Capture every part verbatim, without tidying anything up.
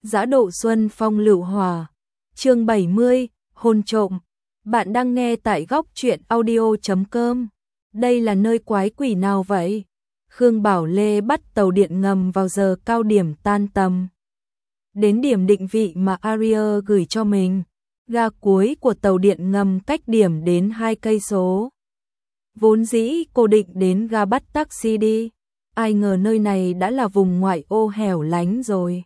Dã độ xuân phong lựu hòa. Chương bảy mươi, hôn trộm. Bạn đang nghe tại góc truyện audio chấm com. Đây là nơi quái quỷ nào vậy? Khương Bảo Lê bắt tàu điện ngầm vào giờ cao điểm tan tầm. Đến điểm định vị mà Aria gửi cho mình, ga cuối của tàu điện ngầm cách điểm đến hai cây số. Vốn dĩ cô định đến ga bắt taxi đi, ai ngờ nơi này đã là vùng ngoại ô hẻo lánh rồi.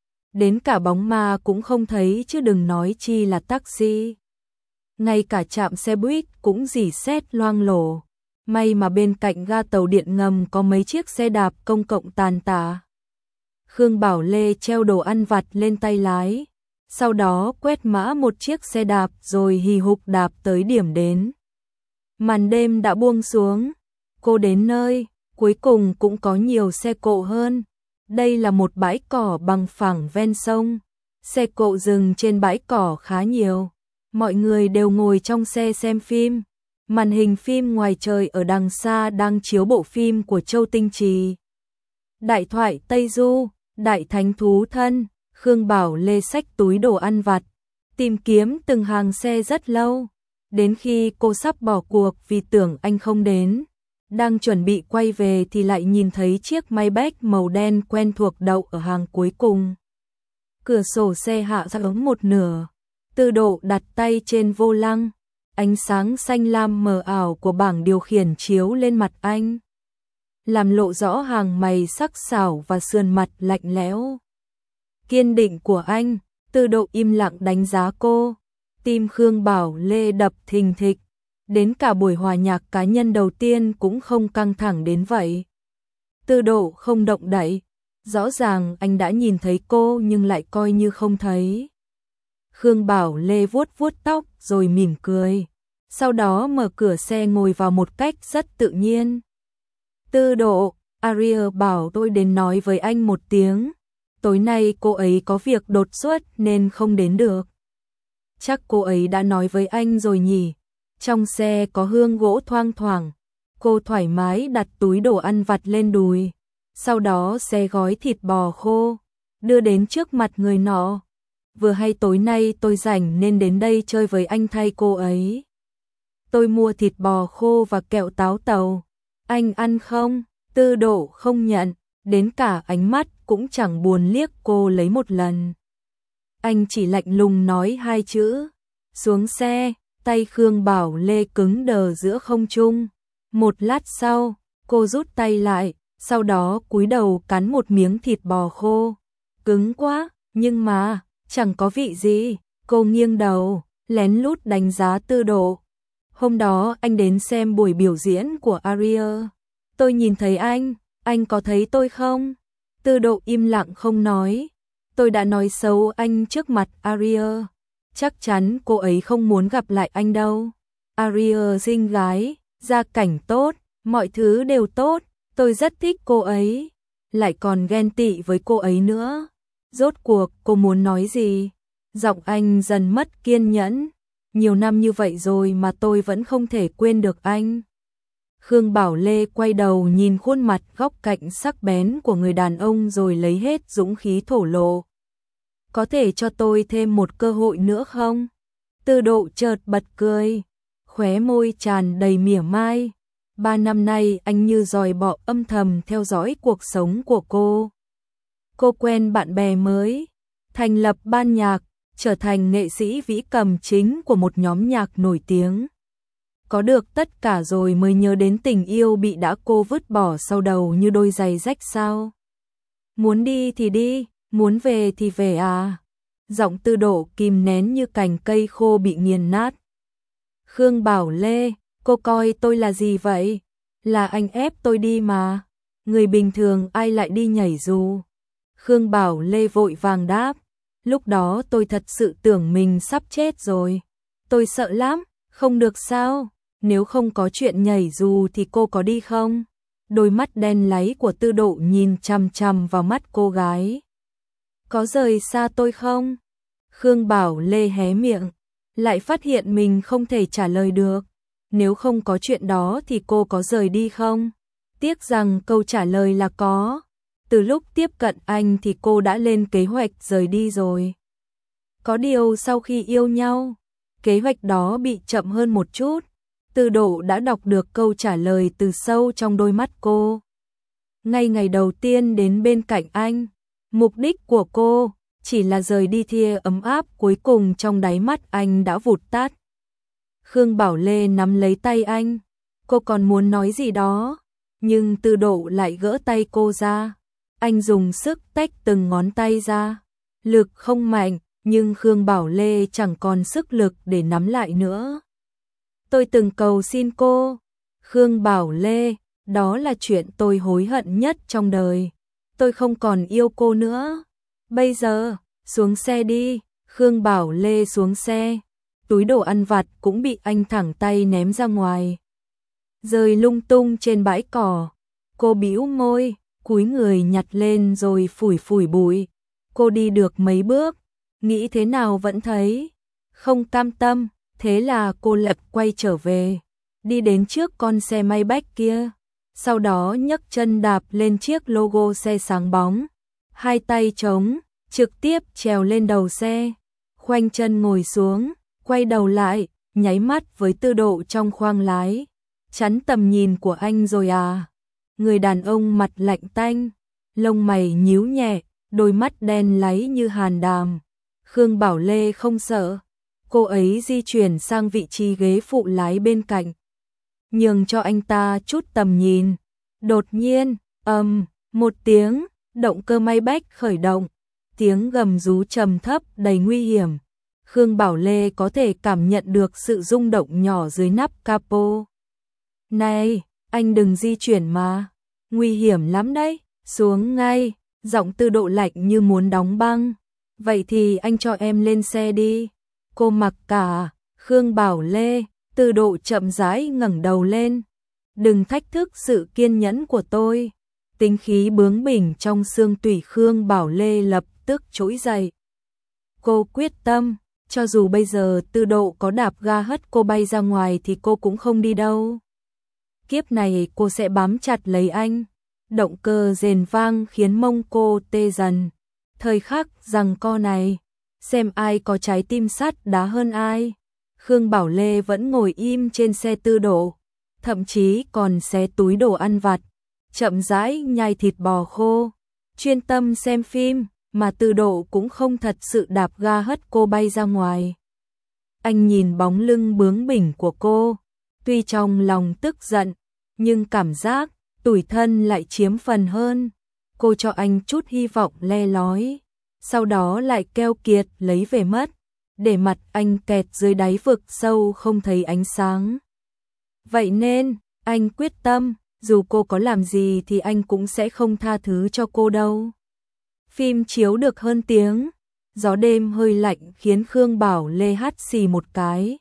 Đến cả bóng ma cũng không thấy chứ đừng nói chi là taxi. Ngay cả trạm xe buýt cũng rỉ sét loang lổ. May mà bên cạnh ga tàu điện ngầm có mấy chiếc xe đạp công cộng tàn tạ. Khương Bảo Lê treo đồ ăn vặt lên tay lái, sau đó quét mã một chiếc xe đạp rồi hì hục đạp tới điểm đến. Màn đêm đã buông xuống, cô đến nơi, cuối cùng cũng có nhiều xe cộ hơn. Đây là một bãi cỏ bằng phẳng ven sông, xe cộ dừng trên bãi cỏ khá nhiều. Mọi người đều ngồi trong xe xem phim. Màn hình phim ngoài trời ở đằng xa đang chiếu bộ phim của Châu Tinh Trì. Đại thoại Tây Du, Đại Thánh Thú Thân. Khương Bảo Lê xách túi đồ ăn vặt, tìm kiếm từng hàng xe rất lâu. Đến khi cô sắp bỏ cuộc vì tưởng anh không đến, đang chuẩn bị quay về thì lại nhìn thấy chiếc Maybach màu đen quen thuộc đậu ở hàng cuối cùng. Cửa sổ xe hạ xuống một nửa, Tư Độ đặt tay trên vô lăng, ánh sáng xanh lam mờ ảo của bảng điều khiển chiếu lên mặt anh, làm lộ rõ hàng mày sắc sảo và sườn mặt lạnh lẽo. Kiên định của anh. Tư Độ im lặng đánh giá cô. Tim Khương Bảo Lê đập thình thịch, đến cả buổi hòa nhạc cá nhân đầu tiên cũng không căng thẳng đến vậy. Tư Độ không động đậy, rõ ràng anh đã nhìn thấy cô nhưng lại coi như không thấy. Khương Bảo Lê vuốt vuốt tóc rồi mỉm cười, sau đó mở cửa xe ngồi vào một cách rất tự nhiên. Tư Độ, Aria bảo tôi đến nói với anh một tiếng. Tối nay cô ấy có việc đột xuất nên không đến được. Chắc cô ấy đã nói với anh rồi nhỉ. Trong xe có hương gỗ thoang thoảng. Cô thoải mái đặt túi đồ ăn vặt lên đùi, sau đó xé gói thịt bò khô, đưa đến trước mặt người nọ. Vừa hay tối nay tôi rảnh nên đến đây chơi với anh thay cô ấy. Tôi mua thịt bò khô và kẹo táo tàu. Anh ăn không? Tư Độ không nhận, đến cả ánh mắt cũng chẳng buồn liếc cô lấy một lần. Anh chỉ lạnh lùng nói hai chữ, xuống xe. Tay Khương Bảo Lê cứng đờ giữa không trung. Một lát sau, cô rút tay lại, sau đó cúi đầu cắn một miếng thịt bò khô. Cứng quá, nhưng mà, chẳng có vị gì. Cô nghiêng đầu, lén lút đánh giá Tư Độ. Hôm đó anh đến xem buổi biểu diễn của Aria. Tôi nhìn thấy anh, anh có thấy tôi không? Tư Độ im lặng không nói. Tôi đã nói xấu anh trước mặt Aria. Chắc chắn cô ấy không muốn gặp lại anh đâu. Aria xinh gái, gia cảnh tốt, mọi thứ đều tốt. Tôi rất thích cô ấy, lại còn ghen tị với cô ấy nữa. Rốt cuộc cô muốn nói gì? Giọng anh dần mất kiên nhẫn. Nhiều năm như vậy rồi mà tôi vẫn không thể quên được anh. Khương Bảo Lê quay đầu nhìn khuôn mặt góc cạnh sắc bén của người đàn ông rồi lấy hết dũng khí thổ lộ. Có thể cho tôi thêm một cơ hội nữa không? Tư Độ chợt bật cười, khóe môi tràn đầy mỉa mai. Ba năm nay anh như dòi bọ âm thầm theo dõi cuộc sống của cô. Cô quen bạn bè mới, thành lập ban nhạc, trở thành nghệ sĩ vĩ cầm chính của một nhóm nhạc nổi tiếng. Có được tất cả rồi mới nhớ đến tình yêu bị đã cô vứt bỏ sau đầu như đôi giày rách sao? Muốn đi thì đi, muốn về thì về à? Giọng Tư Độ kìm nén như cành cây khô bị nghiền nát. Khương Bảo Lê, cô coi tôi là gì vậy? Là anh ép tôi đi mà. Người bình thường ai lại đi nhảy dù? Khương Bảo Lê vội vàng đáp. Lúc đó tôi thật sự tưởng mình sắp chết rồi. Tôi sợ lắm, không được sao? Nếu không có chuyện nhảy dù thì cô có đi không? Đôi mắt đen láy của Tư Độ nhìn chằm chằm vào mắt cô gái. Có rời xa tôi không? Khương Bảo Lê hé miệng, lại phát hiện mình không thể trả lời được. Nếu không có chuyện đó thì cô có rời đi không? Tiếc rằng câu trả lời là có. Từ lúc tiếp cận anh thì cô đã lên kế hoạch rời đi rồi. Có điều sau khi yêu nhau, kế hoạch đó bị chậm hơn một chút. Tư Độ đã đọc được câu trả lời từ sâu trong đôi mắt cô. Ngay ngày đầu tiên đến bên cạnh anh, mục đích của cô chỉ là rời đi thia ấm áp cuối cùng trong đáy mắt anh đã vụt tắt. Khương Bảo Lê nắm lấy tay anh, cô còn muốn nói gì đó, nhưng Tư Độ lại gỡ tay cô ra. Anh dùng sức tách từng ngón tay ra, lực không mạnh, nhưng Khương Bảo Lê chẳng còn sức lực để nắm lại nữa. Tôi từng cầu xin cô, Khương Bảo Lê, đó là chuyện tôi hối hận nhất trong đời. Tôi không còn yêu cô nữa. Bây giờ, xuống xe đi. Khương Bảo Lê xuống xe. Túi đồ ăn vặt cũng bị anh thẳng tay ném ra ngoài, rơi lung tung trên bãi cỏ. Cô bĩu môi, cúi người nhặt lên rồi phủi phủi bụi. Cô đi được mấy bước, nghĩ thế nào vẫn thấy không cam tâm, thế là cô lật quay trở về, đi đến trước con xe Maybach kia, sau đó nhấc chân đạp lên chiếc logo xe sáng bóng, hai tay trống, trực tiếp trèo lên đầu xe, khoanh chân ngồi xuống, quay đầu lại, nháy mắt với Tư Độ trong khoang lái. Chắn tầm nhìn của anh rồi à? Người đàn ông mặt lạnh tanh, lông mày nhíu nhẹ, đôi mắt đen láy như hàn đàm. Khương Bảo Lê không sợ, cô ấy di chuyển sang vị trí ghế phụ lái bên cạnh, nhường cho anh ta chút tầm nhìn. Đột nhiên, ầm, một tiếng, động cơ Maybach khởi động, tiếng gầm rú trầm thấp đầy nguy hiểm. Khương Bảo Lê có thể cảm nhận được sự rung động nhỏ dưới nắp capo. Này, anh đừng di chuyển mà, nguy hiểm lắm đấy, xuống ngay, giọng Tư Độ lạnh như muốn đóng băng. Vậy thì anh cho em lên xe đi. Cô mặc cả. Khương Bảo Lê. Tư Độ chậm rãi ngẩng đầu lên. Đừng thách thức sự kiên nhẫn của tôi. Tính khí bướng bỉnh trong xương tủy Khương Bảo Lê lập tức trỗi dậy. Cô quyết tâm, cho dù bây giờ Tư Độ có đạp ga hất cô bay ra ngoài thì cô cũng không đi đâu. Kiếp này cô sẽ bám chặt lấy anh. Động cơ rền vang khiến mông cô tê dần. Thời khắc giằng co này, xem ai có trái tim sắt đá hơn ai. Khương Bảo Lê vẫn ngồi im trên xe Tư Độ, thậm chí còn xé túi đồ ăn vặt, chậm rãi nhai thịt bò khô, chuyên tâm xem phim, mà Tư Độ cũng không thật sự đạp ga hất cô bay ra ngoài. Anh nhìn bóng lưng bướng bỉnh của cô, tuy trong lòng tức giận, nhưng cảm giác tủi thân lại chiếm phần hơn. Cô cho anh chút hy vọng le lói, sau đó lại keo kiệt lấy về mất, để mặt anh kẹt dưới đáy vực sâu không thấy ánh sáng. Vậy nên, anh quyết tâm, dù cô có làm gì thì anh cũng sẽ không tha thứ cho cô đâu. Phim chiếu được hơn tiếng, gió đêm hơi lạnh khiến Khương Bảo Lê hắt xì một cái.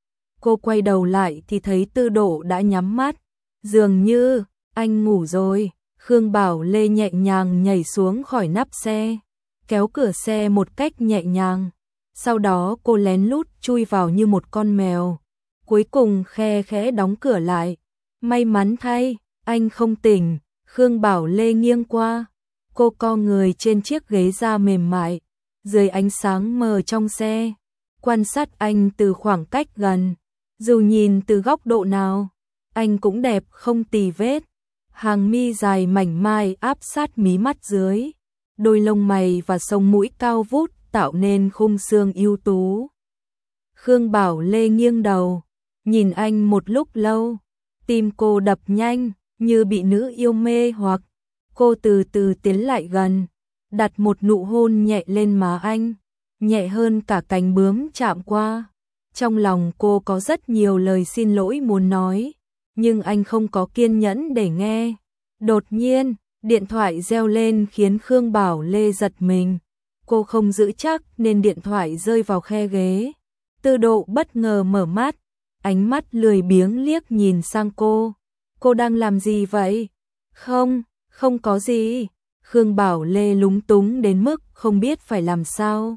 Cô quay đầu lại thì thấy Tư Độ đã nhắm mắt, dường như anh ngủ rồi. Khương Bảo Lê nhẹ nhàng nhảy xuống khỏi nắp xe, kéo cửa xe một cách nhẹ nhàng. Sau đó cô lén lút chui vào như một con mèo, cuối cùng khe khẽ đóng cửa lại. May mắn thay, anh không tỉnh. Khương Bảo Lê nghiêng qua, cô co người trên chiếc ghế da mềm mại, dưới ánh sáng mờ trong xe, quan sát anh từ khoảng cách gần. Dù nhìn từ góc độ nào, anh cũng đẹp không tì vết. Hàng mi dài mảnh mai áp sát mí mắt dưới, đôi lông mày và sống mũi cao vút tạo nên khung xương ưu tú. Khương Bảo Lê nghiêng đầu, nhìn anh một lúc lâu, tim cô đập nhanh như bị nữ yêu mê hoặc. Cô từ từ tiến lại gần, đặt một nụ hôn nhẹ lên má anh, nhẹ hơn cả cánh bướm chạm qua. Trong lòng cô có rất nhiều lời xin lỗi muốn nói, nhưng anh không có kiên nhẫn để nghe. Đột nhiên, điện thoại reo lên khiến Khương Bảo Lê giật mình. Cô không giữ chắc nên điện thoại rơi vào khe ghế. Tư Độ bất ngờ mở mắt, ánh mắt lười biếng liếc nhìn sang cô. Cô đang làm gì vậy? Không, không có gì. Khương Bảo Lê lúng túng đến mức không biết phải làm sao.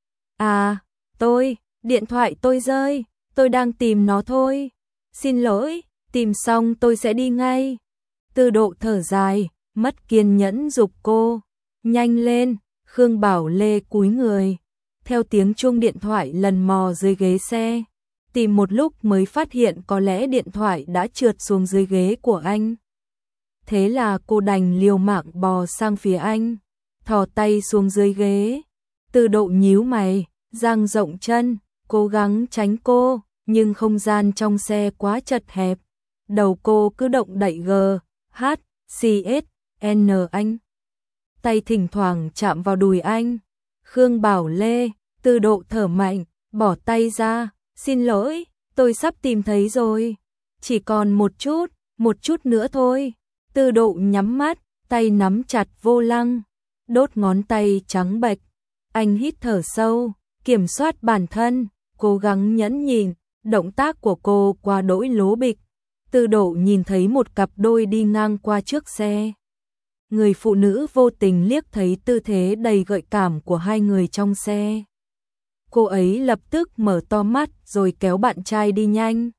À, tôi, điện thoại tôi rơi, tôi đang tìm nó thôi. Xin lỗi, tìm xong tôi sẽ đi ngay. Tư Độ thở dài, mất kiên nhẫn giục cô, nhanh lên. Khương Bảo Lê cúi người, theo tiếng chuông điện thoại lần mò dưới ghế xe, tìm một lúc mới phát hiện có lẽ điện thoại đã trượt xuống dưới ghế của anh. Thế là cô đành liều mạng bò sang phía anh, thò tay xuống dưới ghế. Từ Độ nhíu mày, dang rộng chân, cố gắng tránh cô, nhưng không gian trong xe quá chật hẹp. Đầu cô cứ động đậy G, H, C, S, N anh. Tay thỉnh thoảng chạm vào đùi anh. Khương Bảo Lê, Từ Độ thở mạnh, bỏ tay ra, xin lỗi, tôi sắp tìm thấy rồi. Chỉ còn một chút, một chút nữa thôi. Từ Độ nhắm mắt, tay nắm chặt vô lăng, đốt ngón tay trắng bệch. Anh hít thở sâu, kiểm soát bản thân, cố gắng nhẫn nhịn. Động tác của cô quá đỗi lố bịch. Từ Độ nhìn thấy một cặp đôi đi ngang qua trước xe. Người phụ nữ vô tình liếc thấy tư thế đầy gợi cảm của hai người trong xe. Cô ấy lập tức mở to mắt rồi kéo bạn trai đi nhanh.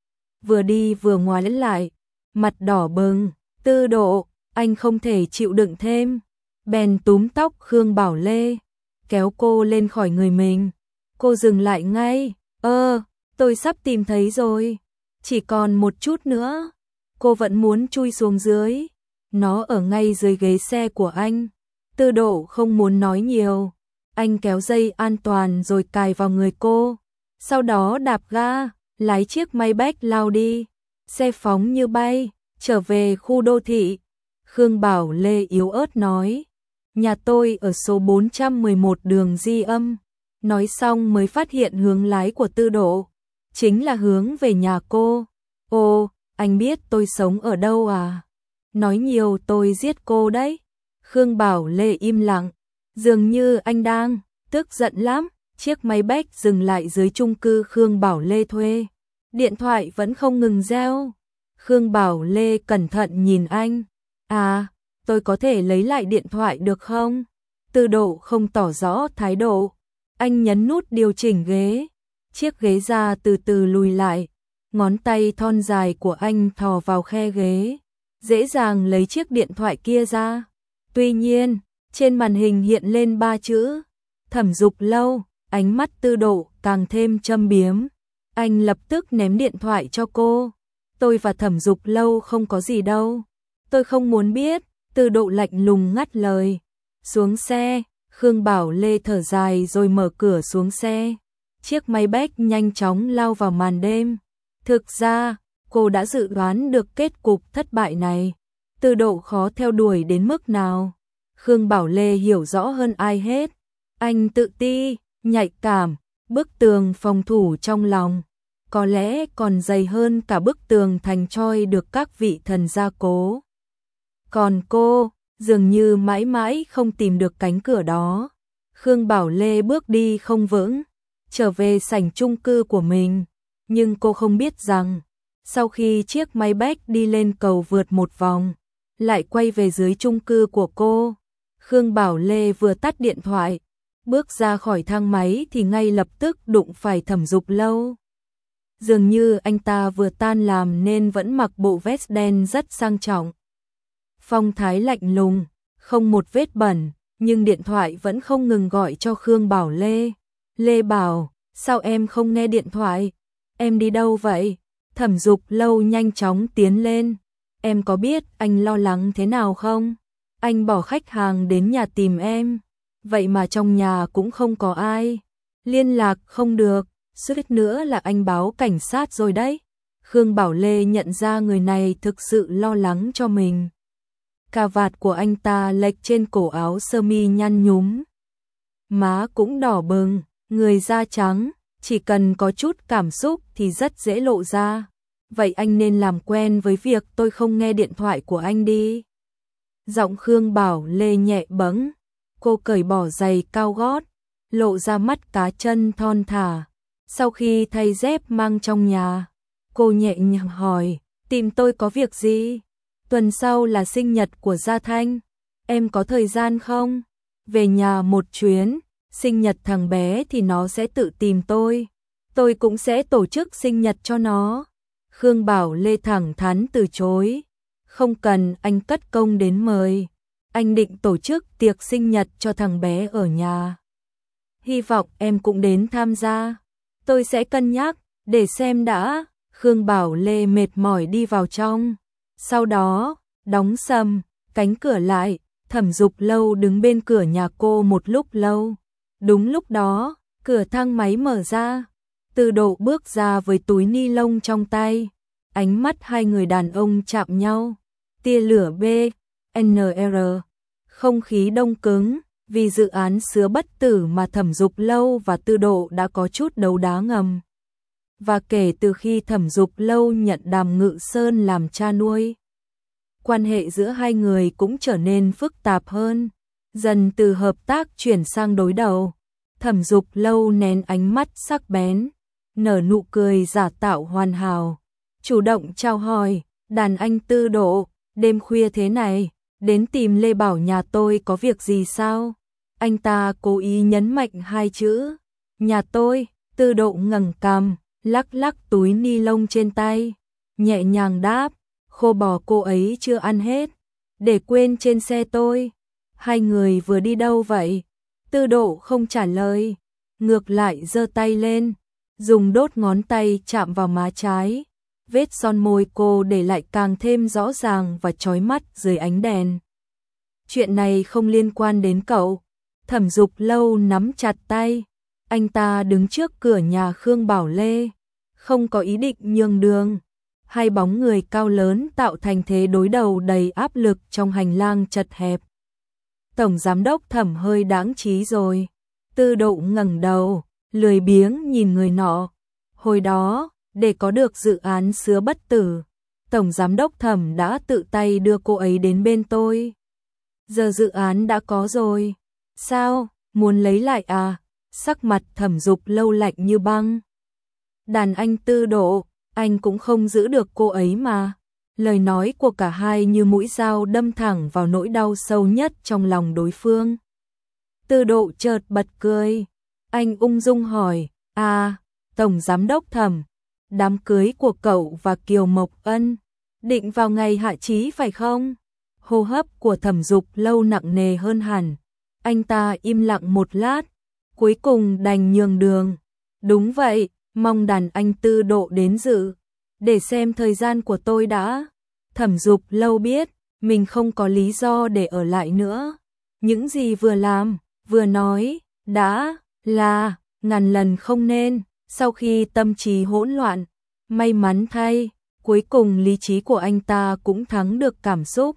Vừa đi vừa ngoái lại, mặt đỏ bừng. Từ Độ, anh không thể chịu đựng thêm, bèn túm tóc Khương Bảo Lê, kéo cô lên khỏi người mình. Cô dừng lại ngay, ơ, tôi sắp tìm thấy rồi, chỉ còn một chút nữa. Cô vẫn muốn chui xuống dưới, nó ở ngay dưới ghế xe của anh. Từ Độ không muốn nói nhiều, anh kéo dây an toàn rồi cài vào người cô, sau đó đạp ga, lái chiếc Maybach lao đi. Xe phóng như bay, trở về khu đô thị. Khương Bảo Lê yếu ớt nói, nhà tôi ở số bốn trăm mười một đường Di Âm. Nói xong mới phát hiện hướng lái của Từ Độ chính là hướng về nhà cô. Ồ, anh biết tôi sống ở đâu à? Nói nhiều tôi giết cô đấy. Khương Bảo Lê im lặng, dường như anh đang tức giận lắm. Chiếc Maybach dừng lại dưới chung cư Khương Bảo Lê thuê. Điện thoại vẫn không ngừng reo. Khương Bảo Lê cẩn thận nhìn anh. À, tôi có thể lấy lại điện thoại được không? Từ Độ không tỏ rõ thái độ. Anh nhấn nút điều chỉnh ghế. Chiếc ghế da từ từ lùi lại. Ngón tay thon dài của anh thò vào khe ghế, dễ dàng lấy chiếc điện thoại kia ra. Tuy nhiên, trên màn hình hiện lên ba chữ Thẩm Dục Lâu. Ánh mắt Từ Độ càng thêm châm biếm. Anh lập tức ném điện thoại cho cô. Tôi và Thẩm Dục Lâu không có gì đâu. Tôi không muốn biết. Từ Độ lạnh lùng ngắt lời. Xuống xe. Khương Bảo Lê thở dài rồi mở cửa xuống xe. Chiếc Maybach nhanh chóng lao vào màn đêm. Thực ra, cô đã dự đoán được kết cục thất bại này. Từ Độ khó theo đuổi đến mức nào. Khương Bảo Lê hiểu rõ hơn ai hết. Anh tự ti, nhạy cảm, bức tường phòng thủ trong lòng. Có lẽ còn dày hơn cả bức tường thành trói được các vị thần gia cố. Còn cô, dường như mãi mãi không tìm được cánh cửa đó. Khương Bảo Lê bước đi không vững, trở về sảnh chung cư của mình. Nhưng cô không biết rằng, sau khi chiếc Maybach đi lên cầu vượt một vòng, lại quay về dưới chung cư của cô. Khương Bảo Lê vừa tắt điện thoại, bước ra khỏi thang máy thì ngay lập tức đụng phải Thẩm Dục Lâu. Dường như anh ta vừa tan làm nên vẫn mặc bộ vest đen rất sang trọng. Phong thái lạnh lùng, không một vết bẩn, nhưng điện thoại vẫn không ngừng gọi cho Khương Bảo Lê. Lê bảo, sao em không nghe điện thoại? Em đi đâu vậy? Thẩm Dục Lâu nhanh chóng tiến lên. Em có biết anh lo lắng thế nào không? Anh bỏ khách hàng đến nhà tìm em. Vậy mà trong nhà cũng không có ai. Liên lạc không được. Suýt nữa là anh báo cảnh sát rồi đấy. Khương Bảo Lê nhận ra người này thực sự lo lắng cho mình. Cà vạt của anh ta lệch trên cổ áo sơ mi nhăn nhúm. Má cũng đỏ bừng, người da trắng, chỉ cần có chút cảm xúc thì rất dễ lộ ra. Vậy anh nên làm quen với việc tôi không nghe điện thoại của anh đi. Giọng Khương Bảo Lê nhẹ bẫng, cô cởi bỏ giày cao gót, lộ ra mắt cá chân thon thả. Sau khi thay dép mang trong nhà, cô nhẹ nhàng hỏi, tìm tôi có việc gì? Tuần sau là sinh nhật của Gia Thanh, em có thời gian không? Về nhà một chuyến, sinh nhật thằng bé thì nó sẽ tự tìm tôi. Tôi cũng sẽ tổ chức sinh nhật cho nó. Khương Bảo Lê thẳng thắn từ chối. Không cần anh cất công đến mời. Anh định tổ chức tiệc sinh nhật cho thằng bé ở nhà. Hy vọng em cũng đến tham gia. Tôi sẽ cân nhắc, để xem đã. Khương Bảo Lê mệt mỏi đi vào trong. Sau đó, đóng sầm, cánh cửa lại. Thẩm Dục Lâu đứng bên cửa nhà cô một lúc lâu. Đúng lúc đó, cửa thang máy mở ra. Tư Độ bước ra với túi ni lông trong tay. Ánh mắt hai người đàn ông chạm nhau. Tia lửa B, N R. Không khí đông cứng, vì dự án Sứa Bất Tử mà Thẩm Dục Lâu và Tư Độ đã có chút đấu đá ngầm. Và kể từ khi Thẩm Dục Lâu nhận Đàm Ngự Sơn làm cha nuôi, quan hệ giữa hai người cũng trở nên phức tạp hơn, dần từ hợp tác chuyển sang đối đầu. Thẩm Dục Lâu nén ánh mắt sắc bén, nở nụ cười giả tạo hoàn hảo, chủ động chào hỏi, đàn anh Tư Độ, đêm khuya thế này, đến tìm Lê Bảo nhà tôi có việc gì sao? Anh ta cố ý nhấn mạnh hai chữ, nhà tôi. Tư Độ ngẩng cằm, lắc lắc túi ni lông trên tay, nhẹ nhàng đáp, khô bò cô ấy chưa ăn hết, để quên trên xe tôi. Hai người vừa đi đâu vậy? Tư Độ không trả lời, ngược lại giơ tay lên, dùng đốt ngón tay chạm vào má trái. Vết son môi cô để lại càng thêm rõ ràng và chói mắt dưới ánh đèn. Chuyện này không liên quan đến cậu. Thẩm Dục Lâu nắm chặt tay. Anh ta đứng trước cửa nhà Khương Bảo Lê, không có ý định nhường đường. Hai bóng người cao lớn tạo thành thế đối đầu đầy áp lực trong hành lang chật hẹp. Tổng giám đốc Thẩm hơi đáng trí rồi. Tư Độ ngẩng đầu, lười biếng nhìn người nọ. Hồi đó, để có được dự án Sứa Bất Tử, Tổng giám đốc Thẩm đã tự tay đưa cô ấy đến bên tôi. Giờ dự án đã có rồi. Sao, muốn lấy lại à? Sắc mặt Thẩm Dục Lâu lạnh như băng. Đàn anh Tư Độ, anh cũng không giữ được cô ấy mà. Lời nói của cả hai như mũi dao đâm thẳng vào nỗi đau sâu nhất trong lòng đối phương. Tư Độ chợt bật cười. Anh ung dung hỏi, à, Tổng giám đốc Thẩm, đám cưới của cậu và Kiều Mộc Ân định vào ngày hạ chí phải không? Hô hấp của Thẩm Dục Lâu nặng nề hơn hẳn. Anh ta im lặng một lát, cuối cùng đành nhường đường. Đúng vậy, mong đàn anh Tư Độ đến dự. Để xem thời gian của tôi đã. Thẩm Dục Lâu biết, mình không có lý do để ở lại nữa. Những gì vừa làm, vừa nói, đã là ngàn lần không nên. Sau khi tâm trí hỗn loạn, may mắn thay, cuối cùng lý trí của anh ta cũng thắng được cảm xúc.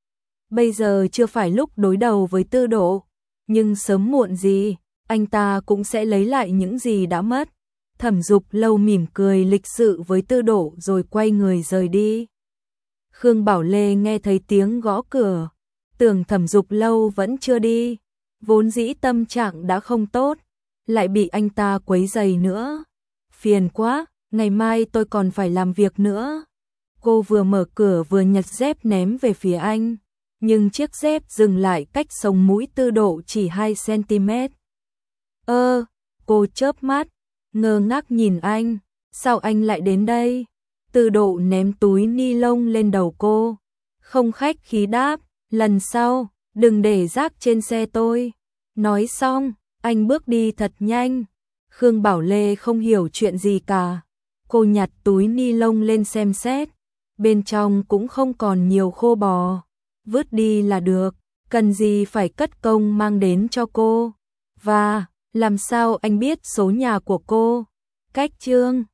Bây giờ chưa phải lúc đối đầu với Tư Độ, nhưng sớm muộn gì, anh ta cũng sẽ lấy lại những gì đã mất. Thẩm Dục Lâu mỉm cười lịch sự với Tư Độ rồi quay người rời đi. Khương Bảo Lê nghe thấy tiếng gõ cửa, tưởng Thẩm Dục Lâu vẫn chưa đi, vốn dĩ tâm trạng đã không tốt, lại bị anh ta quấy rầy nữa. Phiền quá, ngày mai tôi còn phải làm việc nữa. Cô vừa mở cửa vừa nhặt dép ném về phía anh, nhưng chiếc dép dừng lại cách sống mũi Tư Độ chỉ hai xăng-ti-mét. Ơ, cô chớp mắt, ngơ ngác nhìn anh, sao anh lại đến đây? Tư Độ ném túi ni lông lên đầu cô, không khách khí đáp, lần sau, đừng để rác trên xe tôi. Nói xong, anh bước đi thật nhanh. Khương Bảo Lê không hiểu chuyện gì cả. Cô nhặt túi ni lông lên xem xét, bên trong cũng không còn nhiều khô bò. Vứt đi là được, cần gì phải cất công mang đến cho cô. Và, làm sao anh biết số nhà của cô? Cách chương